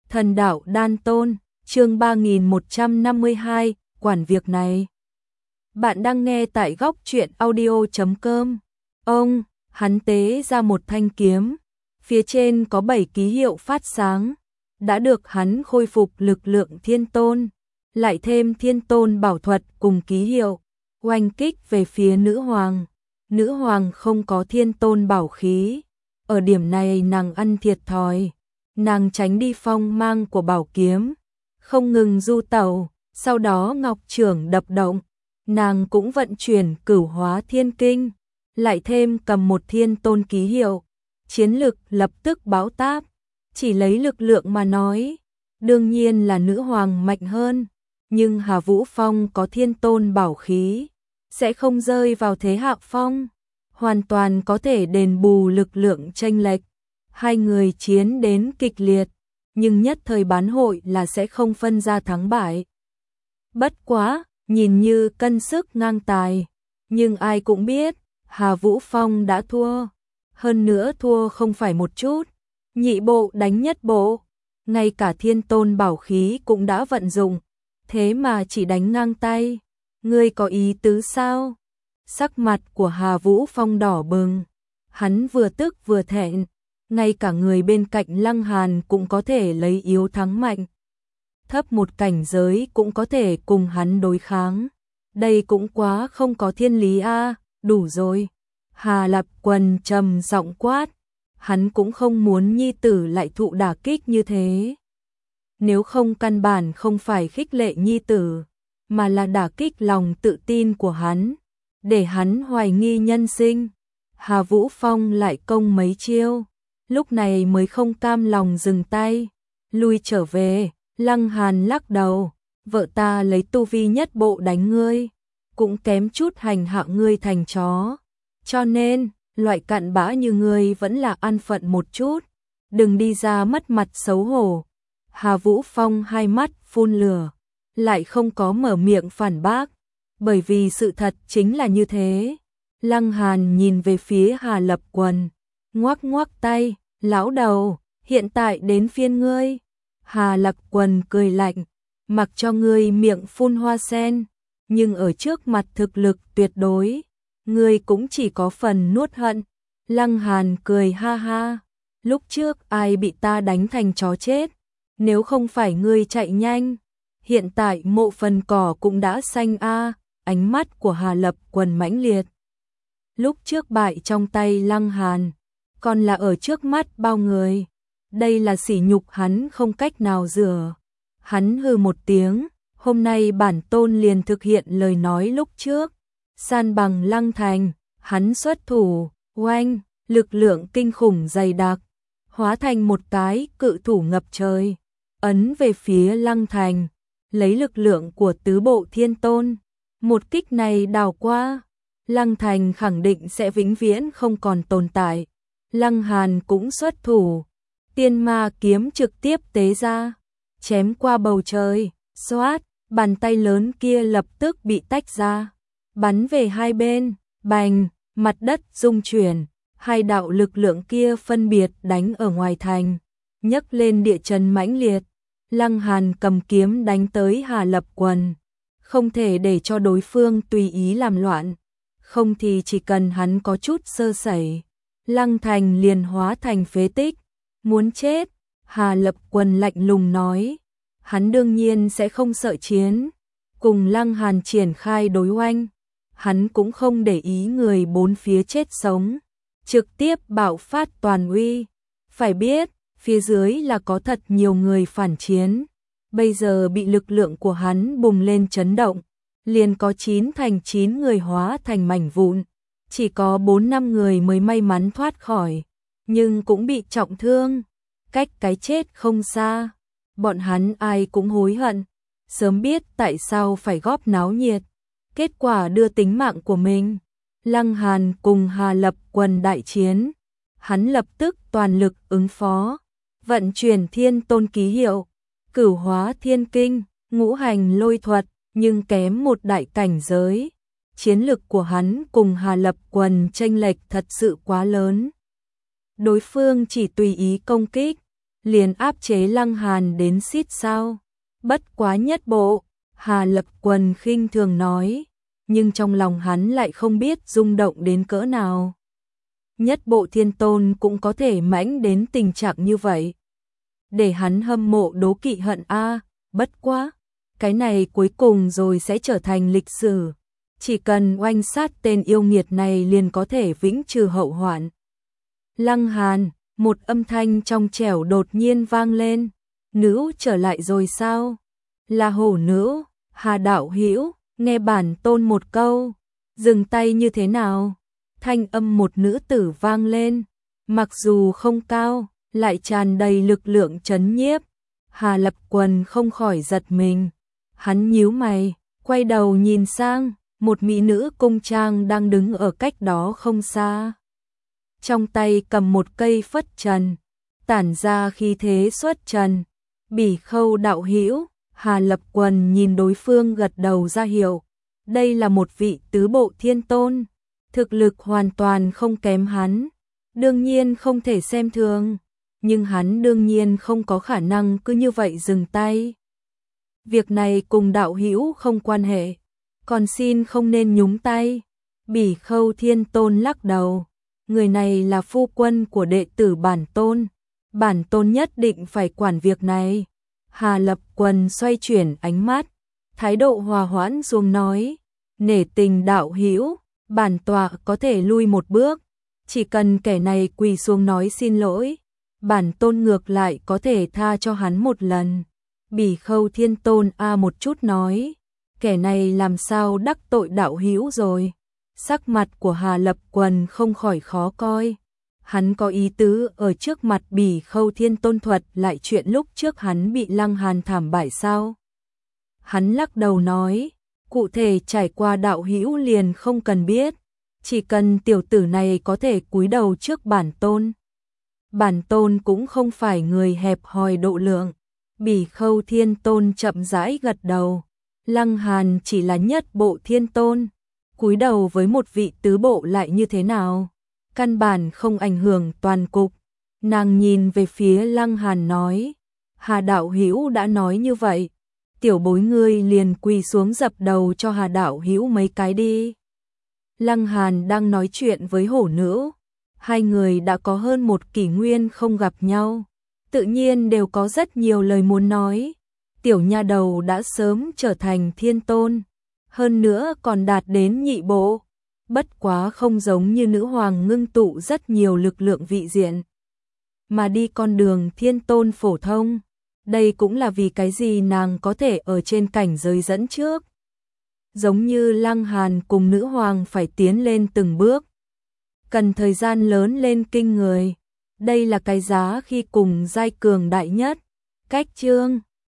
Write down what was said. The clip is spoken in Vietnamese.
Thần đạo đan tôn, chương 3152, quản việc này. Bạn đang nghe tại góc truyện audio.com. Hắn tế ra một thanh kiếm, phía trên có 7 ký hiệu phát sáng, đã được hắn khôi phục lực lượng thiên tôn, lại thêm thiên tôn bảo thuật cùng ký hiệu, oanh kích về phía nữ hoàng. Nữ hoàng không có thiên tôn bảo khí, ở điểm này nàng ăn thiệt thòi. Nàng tránh đi phong mang của bảo kiếm, không ngừng du tẩu, sau đó ngọc trưởng đập động, nàng cũng vận chuyển cửu hóa thiên kinh, lại thêm cầm một thiên tôn ký hiệu, chiến lực lập tức báo táp. Chỉ lấy lực lượng mà nói, đương nhiên là nữ hoàng mạnh hơn, nhưng Hà Vũ Phong có thiên tôn bảo khí, sẽ không rơi vào thế hạ phong, hoàn toàn có thể đền bù lực lượng chênh lệch. Hai người chiến đến kịch liệt, nhưng nhất thời bán hội là sẽ không phân ra thắng bại. Bất quá, nhìn như cân sức ngang tài, nhưng ai cũng biết, Hà Vũ Phong đã thua. Hơn nữa thua không phải một chút, nhị bộ đánh nhất bộ, ngay cả thiên tôn bảo khí cũng đã vận dụng, thế mà chỉ đánh ngang tay. Ngươi có ý tứ sao? Sắc mặt của Hà Vũ Phong đỏ bừng, hắn vừa tức vừa thẹn. Ngay cả người bên cạnh Lăng Hàn cũng có thể lấy yếu thắng mạnh, thấp một cảnh giới cũng có thể cùng hắn đối kháng. Đây cũng quá không có thiên lý a. Đủ rồi. Hà Lập Quần trầm giọng quát, hắn cũng không muốn nhi tử lại thụ đả kích như thế. Nếu không căn bản không phải khích lệ nhi tử, mà là đả kích lòng tự tin của hắn, để hắn hoài nghi nhân sinh. Hà Vũ Phong lại công mấy chiêu, lúc này mới không cam lòng dừng tay, lui trở về. Lăng Hàn lắc đầu, vợ ta lấy tu vi nhất bộ đánh ngươi, cũng kém chút hành hạ ngươi thành chó, cho nên, loại cặn bã như ngươi vẫn là an phận một chút, đừng đi ra mất mặt xấu hổ. Hà Vũ Phong hai mắt phun lửa, lại không có mở miệng phản bác, bởi vì sự thật chính là như thế. Lăng Hàn nhìn về phía Hà Lập Quần, ngoắc ngoắc tay, lão đầu, hiện tại đến phiên ngươi. Hà Lập Quần cười lạnh, mặc cho ngươi miệng phun hoa sen, nhưng ở trước mặt thực lực tuyệt đối, ngươi cũng chỉ có phần nuốt hận. Lăng Hàn cười ha ha, lúc trước ai bị ta đánh thành chó chết, nếu không phải ngươi chạy nhanh, hiện tại mộ phần cỏ cũng đã xanh a. Ánh mắt của Hà Lập Quần mãnh liệt. Lúc trước bại trong tay Lăng Hàn, còn là ở trước mắt bao người. Đây là sỉ nhục hắn không cách nào rửa. Hắn hừ một tiếng, hôm nay bản tôn liền thực hiện lời nói lúc trước. San bằng Lăng Thành, hắn xuất thủ, oanh, lực lượng kinh khủng dày đặc, hóa thành một cái cự thủ ngập trời, ấn về phía Lăng Thành, lấy lực lượng của tứ bộ thiên tôn. Một kích này đào qua, Lăng Thành khẳng định sẽ vĩnh viễn không còn tồn tại. Lăng Hàn cũng xuất thủ, tiên ma kiếm trực tiếp tế ra, chém qua bầu trời, xoát, bàn tay lớn kia lập tức bị tách ra, bắn về hai bên, bành, mặt đất rung chuyển, hai đạo lực lượng kia phân biệt đánh ở ngoài thành, nhấc lên địa chấn mãnh liệt. Lăng Hàn cầm kiếm đánh tới Hà Lập Quần, không thể để cho đối phương tùy ý làm loạn, không thì chỉ cần hắn có chút sơ sẩy, Lăng Thành liền hóa thành phế tích. Muốn chết, Hà Lập Quần lạnh lùng nói, hắn đương nhiên sẽ không sợ chiến, cùng Lăng Hàn triển khai đối oanh, hắn cũng không để ý người bốn phía chết sống, trực tiếp bạo phát toàn uy. Phải biết, phía dưới là có thật nhiều người phản chiến, bây giờ bị lực lượng của hắn bùng lên chấn động, liền có 9 thành 9 người hóa thành mảnh vụn, chỉ có 4-5 người mới may mắn thoát khỏi, nhưng cũng bị trọng thương, cách cái chết không xa. Bọn hắn ai cũng hối hận, sớm biết tại sao phải góp náo nhiệt, kết quả đưa tính mạng của mình. Lăng Hàn cùng Hà Lập Quần đại chiến, hắn lập tức toàn lực ứng phó, vận chuyển thiên tôn ký hiệu, cửu hóa thiên kinh, ngũ hành lôi thuật, nhưng kém một đại cảnh giới. Chiến lực của hắn cùng Hà Lập Quần chênh lệch thật sự quá lớn. Đối phương chỉ tùy ý công kích, liền áp chế Lăng Hàn đến xít sao. Bất quá nhất bộ, Hà Lập Quần khinh thường nói, nhưng trong lòng hắn lại không biết rung động đến cỡ nào. Nhất bộ thiên tôn cũng có thể mãnh đến tình trạng như vậy. Để hắn hâm mộ đố kỵ hận a, bất quá, cái này cuối cùng rồi sẽ trở thành lịch sử. Chỉ cần oanh sát tên yêu nghiệt này liền có thể vĩnh trừ hậu hoạn. Lăng Hàn, một âm thanh trong trẻo đột nhiên vang lên. Nữ trở lại rồi sao? Là hổ nữ, Hà đạo hữu, nghe bản tôn một câu, dừng tay như thế nào? Thanh âm một nữ tử vang lên, mặc dù không cao, lại tràn đầy lực lượng trấn nhiếp. Hà Lập Quần không khỏi giật mình. Hắn nhíu mày, quay đầu nhìn sang, một mỹ nữ cung trang đang đứng ở cách đó không xa. Trong tay cầm một cây phất trần, tản ra khí thế xuất trần. Bỉ Khâu đạo hữu, Hà Lập Quần nhìn đối phương gật đầu ra hiệu. Đây là một vị tứ bộ thiên tôn, thực lực hoàn toàn không kém hắn, đương nhiên không thể xem thường, nhưng hắn đương nhiên không có khả năng cứ như vậy dừng tay. Việc này cùng đạo hữu không quan hệ, còn xin không nên nhúng tay. Bỉ Khâu thiên tôn lắc đầu, người này là phu quân của đệ tử bản tôn nhất định phải quản việc này. Hà Lập Quần xoay chuyển ánh mắt, thái độ hòa hoãn xuống nói, nể tình đạo hữu, bản tọa có thể lui một bước, chỉ cần kẻ này quỳ xuống nói xin lỗi, bản tôn ngược lại có thể tha cho hắn một lần. Bỉ Khâu thiên tôn một chút nói, kẻ này làm sao đắc tội đạo hữu rồi. Sắc mặt của Hà Lập Quần không khỏi khó coi. Hắn có ý tứ ở trước mặt Bỉ Khâu thiên tôn thuật lại chuyện lúc trước hắn bị Lăng Hàn thảm bại sao? Hắn lắc đầu nói, cụ thể trải qua đạo hữu liền không cần biết, chỉ cần tiểu tử này có thể cúi đầu trước bản tôn. Bản tôn cũng không phải người hẹp hòi độ lượng. Bỉ Khâu thiên tôn chậm rãi gật đầu, Lăng Hàn chỉ là nhất bộ thiên tôn, cúi đầu với một vị tứ bộ lại như thế nào? Căn bản không ảnh hưởng toàn cục. Nàng nhìn về phía Lăng Hàn nói, Hà đạo hữu đã nói như vậy, tiểu bối ngươi liền quỳ xuống dập đầu cho Hà đạo hữu mấy cái đi. Lăng Hàn đang nói chuyện với hổ nữ, hai người đã có hơn một kỷ nguyên không gặp nhau, tự nhiên đều có rất nhiều lời muốn nói. Tiểu nha đầu đã sớm trở thành thiên tôn, hơn nữa còn đạt đến nhị bộ, bất quá không giống như nữ hoàng ngưng tụ rất nhiều lực lượng vị diện, mà đi con đường thiên tôn phổ thông. Đây cũng là vì cái gì nàng có thể ở trên cảnh giới dẫn trước. Giống như Lăng Hàn cùng nữ hoàng phải tiến lên từng bước, cần thời gian lớn lên kinh người. Đây là cái giá khi cùng giai cường đại nhất. Cách chương